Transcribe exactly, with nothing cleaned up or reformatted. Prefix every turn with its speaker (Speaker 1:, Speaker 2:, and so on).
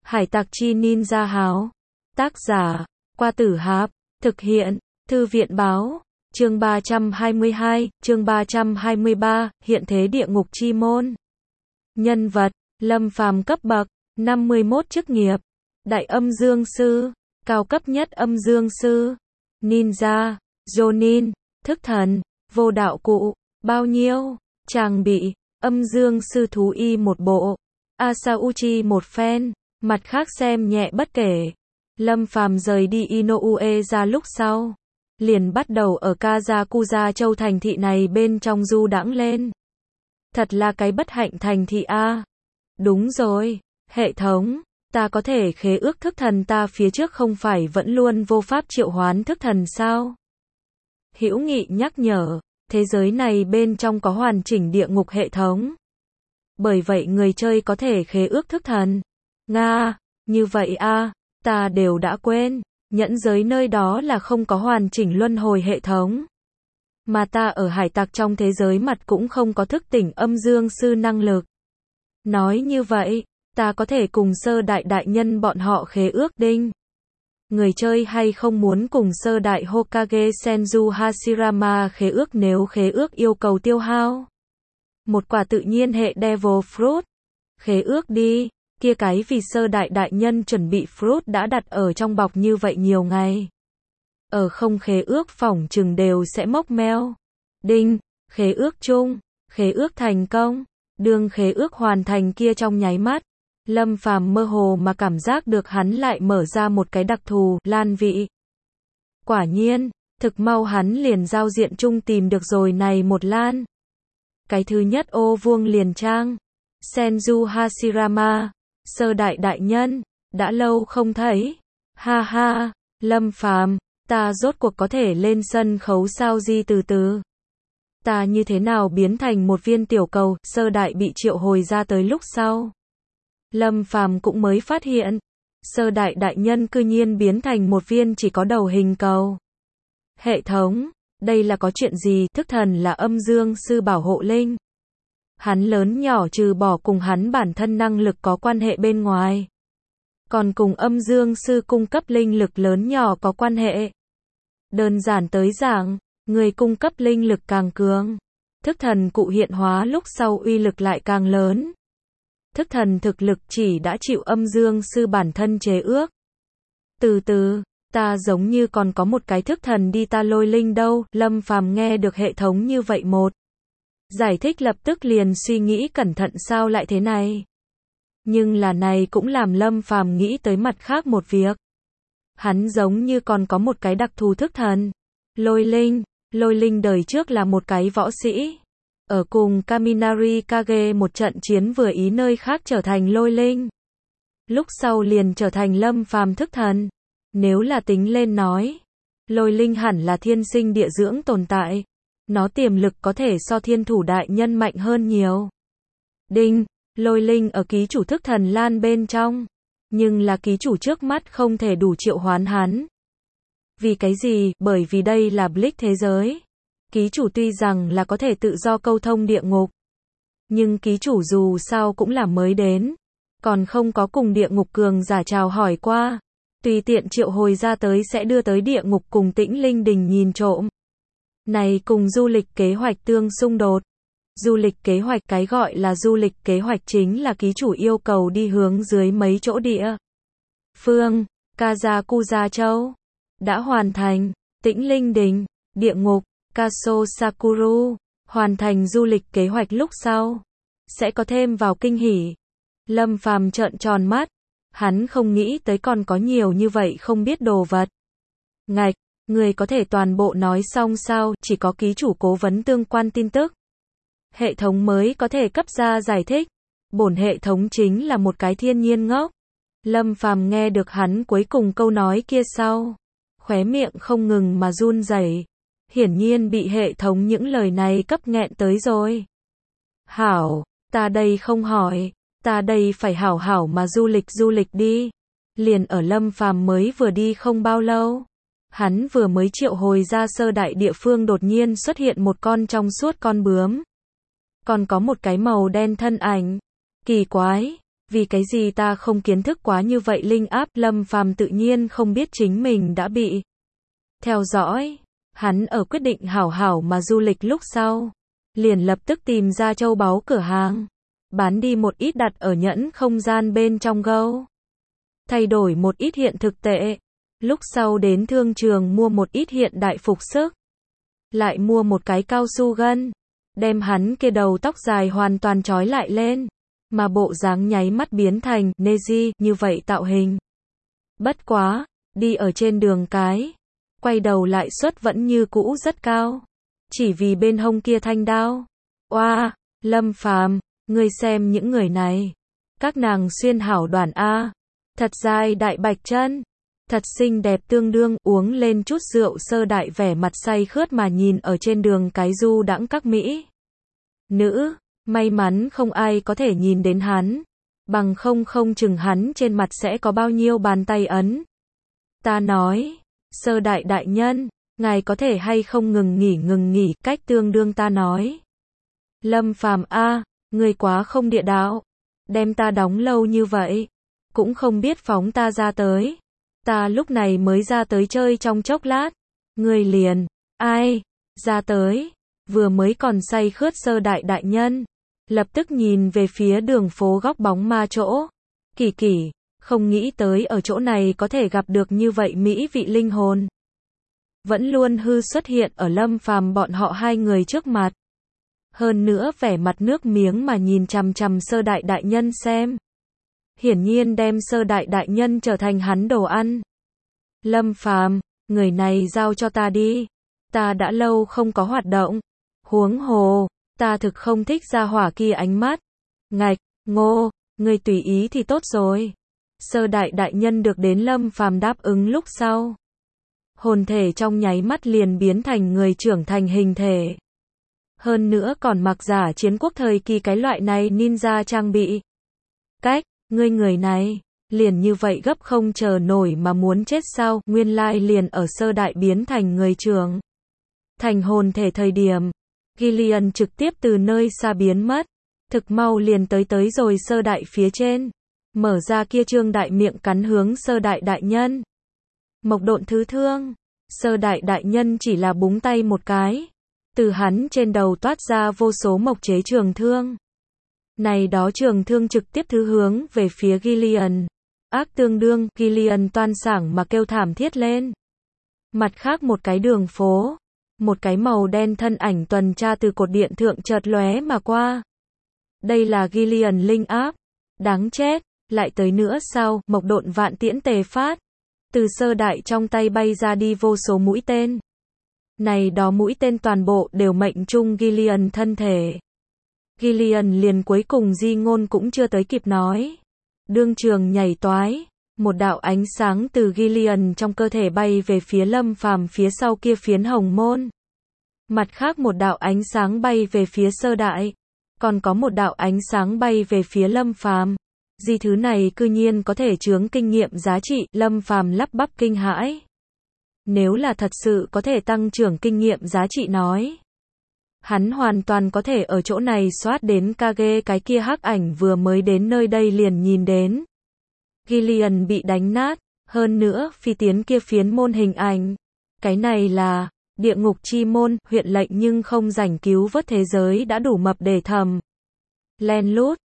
Speaker 1: Hải tặc chi ninja háo. Tác giả, Qua Tử Hạp. Thực hiện, Thư viện báo. Chương ba trăm hai mươi hai, chương ba trăm hai mươi ba, hiện thế địa ngục chi môn. Nhân vật, Lâm Phàm cấp bậc, năm mươi mốt chức nghiệp. Đại âm dương sư, cao cấp nhất âm dương sư. Ninja, Jonin, thức thần, vô đạo cụ, bao nhiêu. Trang bị, âm dương sư thú y một bộ. Asauchi một phen, mặt khác xem nhẹ bất kể. Lâm Phàm rời đi Inoue ra lúc sau, liền bắt đầu ở Kazakuza châu thành thị này bên trong du đãng lên. Thật là cái bất hạnh thành thị a. Đúng rồi, hệ thống, ta có thể khế ước thức thần, ta phía trước không phải vẫn luôn vô pháp triệu hoán thức thần sao? Hữu Nghị nhắc nhở, thế giới này bên trong có hoàn chỉnh địa ngục hệ thống. Bởi vậy người chơi có thể khế ước thức thần. Nga, như vậy a, ta đều đã quên, nhẫn giới nơi đó là không có hoàn chỉnh luân hồi hệ thống. Mà ta ở hải tặc trong thế giới mặt cũng không có thức tỉnh âm dương sư năng lực. Nói như vậy, ta có thể cùng sơ đại đại nhân bọn họ khế ước đinh. Người chơi hay không muốn cùng sơ đại Hokage Senju Hashirama khế ước, nếu khế ước yêu cầu tiêu hao một quả tự nhiên hệ Devil Fruit. Khế ước đi, kia cái vì sơ đại đại nhân chuẩn bị fruit đã đặt ở trong bọc như vậy nhiều ngày. Ở không khế ước phỏng chừng đều sẽ mốc meo. Đinh, khế ước chung, khế ước thành công. Đương khế ước hoàn thành kia trong nháy mắt, Lâm Phàm mơ hồ mà cảm giác được hắn lại mở ra một cái đặc thù lan vị. Quả nhiên, thực mau hắn liền giao diện chung tìm được rồi này một lan. Cái thứ nhất ô vuông liền trang. Senju Hashirama, sơ đại đại nhân, đã lâu không thấy. Ha ha, Lâm Phàm, ta rốt cuộc có thể lên sân khấu sao? Di từ từ. Ta như thế nào biến thành một viên tiểu cầu? Sơ đại bị triệu hồi ra tới lúc sau, Lâm Phàm cũng mới phát hiện, sơ đại đại nhân cư nhiên biến thành một viên chỉ có đầu hình cầu. Hệ thống, đây là có chuyện gì? Thức thần là âm dương sư bảo hộ linh. Hắn lớn nhỏ trừ bỏ cùng hắn bản thân năng lực có quan hệ bên ngoài, còn cùng âm dương sư cung cấp linh lực lớn nhỏ có quan hệ. Đơn giản tới giảng, người cung cấp linh lực càng cường, thức thần cụ hiện hóa lúc sau uy lực lại càng lớn. Thức thần thực lực chỉ đã chịu âm dương sư bản thân chế ước. Từ từ, ta giống như còn có một cái thức thần đi, ta lôi linh đâu? Lâm Phàm nghe được hệ thống như vậy một giải thích lập tức liền suy nghĩ cẩn thận, sao lại thế này? Nhưng là này cũng làm Lâm Phàm nghĩ tới mặt khác một việc. Hắn giống như còn có một cái đặc thù thức thần. Lôi linh, lôi linh đời trước là một cái võ sĩ. Ở cùng Kaminari Kage một trận chiến vừa ý nơi khác trở thành lôi linh. Lúc sau liền trở thành Lâm Phàm thức thần. Nếu là tính lên nói, lôi linh hẳn là thiên sinh địa dưỡng tồn tại. Nó tiềm lực có thể so thiên thủ đại nhân mạnh hơn nhiều. Đinh, lôi linh ở ký chủ thức thần lan bên trong. Nhưng là ký chủ trước mắt không thể đủ triệu hoán hắn. Vì cái gì? Bởi vì đây là Bleach thế giới. Ký chủ tuy rằng là có thể tự do câu thông địa ngục, nhưng ký chủ dù sao cũng là mới đến, còn không có cùng địa ngục cường giả chào hỏi qua. Tùy tiện triệu hồi ra tới sẽ đưa tới địa ngục cùng Tĩnh Linh Đình nhìn trộm. Này cùng du lịch kế hoạch tương xung đột. Du lịch kế hoạch, cái gọi là du lịch kế hoạch chính là ký chủ yêu cầu đi hướng dưới mấy chỗ địa phương. Kazakuza châu đã hoàn thành. Tĩnh Linh Đình, địa ngục, Kaso Sakuru, hoàn thành du lịch kế hoạch lúc sau sẽ có thêm vào kinh hỉ. Lâm Phàm trợn tròn mắt, hắn không nghĩ tới còn có nhiều như vậy không biết đồ vật. Ngạch, người có thể toàn bộ nói xong sao? Chỉ có ký chủ cố vấn tương quan tin tức, hệ thống mới có thể cấp ra giải thích. Bổn hệ thống chính là một cái thiên nhiên ngốc. Lâm Phàm nghe được hắn cuối cùng câu nói kia sau, khóe miệng không ngừng mà run rẩy. Hiển nhiên bị hệ thống những lời này cấp nghẹn tới rồi. Hảo, ta đây không hỏi, ta đây phải hảo hảo mà du lịch du lịch đi. Liền ở Lâm Phàm mới vừa đi không bao lâu, hắn vừa mới triệu hồi ra sơ đại địa phương đột nhiên xuất hiện một con trong suốt con bướm. Còn có một cái màu đen thân ảnh. Kỳ quái, Vì cái gì ta không kiến thức quá như vậy linh áp, Lâm Phàm tự nhiên không biết chính mình đã bị theo dõi. Hắn ở quyết định hảo hảo mà du lịch lúc sau, liền lập tức tìm ra châu báu cửa hàng, bán đi một ít đặt ở nhẫn không gian bên trong gâu, thay đổi một ít hiện thực tệ, lúc sau đến thương trường mua một ít hiện đại phục sức, lại mua một cái cao su gân, đem hắn kia đầu tóc dài hoàn toàn trói lại lên, mà bộ dáng nháy mắt biến thành Neji như vậy tạo hình. Bất quá, đi ở trên đường cái, quay đầu lại suất vẫn như cũ rất cao, chỉ vì bên hông kia thanh đao. Oa, Lâm Phàm, ngươi xem những người này, các nàng xuyên hảo đoàn a, thật dài đại bạch chân, thật xinh đẹp tương đương, uống lên chút rượu Sơ Đại vẻ mặt say khướt mà nhìn ở trên đường cái du đãng các mỹ nữ, may mắn không ai có thể nhìn đến hắn, bằng không không chừng hắn trên mặt sẽ có bao nhiêu bàn tay ấn. Ta nói, Sơ Đại đại nhân, ngài có thể hay không ngừng nghỉ ngừng nghỉ, cách tương đương ta nói. Lâm Phàm a, ngươi quá không địa đạo, đem ta đóng lâu như vậy, cũng không biết phóng ta ra tới. Ta lúc này mới ra tới chơi trong chốc lát, ngươi liền, ai, ra tới, vừa mới còn say khướt Sơ Đại đại nhân, lập tức nhìn về phía đường phố góc bóng ma chỗ, kỳ kỳ, không nghĩ tới ở chỗ này có thể gặp được như vậy mỹ vị linh hồn. Vẫn luôn hư xuất hiện ở Lâm Phàm bọn họ hai người trước mặt. Hơn nữa vẻ mặt nước miếng mà nhìn chằm chằm Sơ Đại đại nhân xem. Hiển nhiên đem Sơ Đại đại nhân trở thành hắn đồ ăn. Lâm Phàm, người này giao cho ta đi. Ta đã lâu không có hoạt động. Huống hồ, ta thực không thích ra hỏa kia ánh mắt. Ngạch, ngô, người tùy ý thì tốt rồi. Sơ Đại đại nhân được đến Lâm Phàm đáp ứng lúc sau, hồn thể trong nháy mắt liền biến thành người trưởng thành hình thể. Hơn nữa còn mặc giả chiến quốc thời kỳ cái loại này ninja trang bị. Cách, ngươi người này, liền như vậy gấp không chờ nổi mà muốn chết sao, nguyên lai liền ở Sơ Đại biến thành người trưởng thành hồn thể thời điểm, Gillian trực tiếp từ nơi xa biến mất, thực mau liền tới tới rồi Sơ Đại phía trên, mở ra kia trương đại miệng cắn hướng Sơ Đại đại nhân. Mộc độn thứ thương, Sơ Đại đại nhân chỉ là búng tay một cái, từ hắn trên đầu toát ra vô số mộc chế trường thương. Này đó trường thương trực tiếp thứ hướng về phía Gillian. Ác tương đương, Gillian toan sảng mà kêu thảm thiết lên. Mặt khác một cái đường phố, một cái màu đen thân ảnh tuần tra từ cột điện thượng chợt lóe mà qua. Đây là Gillian linh áp. Đáng chết, lại tới nữa sao, mộc độn vạn tiễn tề phát. Từ Sơ Đại trong tay bay ra đi vô số mũi tên. Này đó mũi tên toàn bộ đều mệnh trung Gillian thân thể. Gillian liền cuối cùng di ngôn cũng chưa tới kịp nói. Đương trường nhảy toái, một đạo ánh sáng từ Gillian trong cơ thể bay về phía Lâm Phàm phía sau kia phiến hồng môn. Mặt khác một đạo ánh sáng bay về phía Sơ Đại, còn có một đạo ánh sáng bay về phía Lâm Phàm. Gì thứ này cư nhiên có thể chướng kinh nghiệm giá trị, Lâm Phàm lắp bắp kinh hãi. Nếu là thật sự có thể tăng trưởng kinh nghiệm giá trị nói, hắn hoàn toàn có thể ở chỗ này soát đến Kage cái kia hắc ảnh vừa mới đến nơi đây liền nhìn đến. Gillian bị đánh nát, hơn nữa phi tiến kia phiến môn hình ảnh. Cái này là địa ngục chi môn, huyện lệnh nhưng không rảnh cứu vớt thế giới đã đủ mập để thầm. Len lút,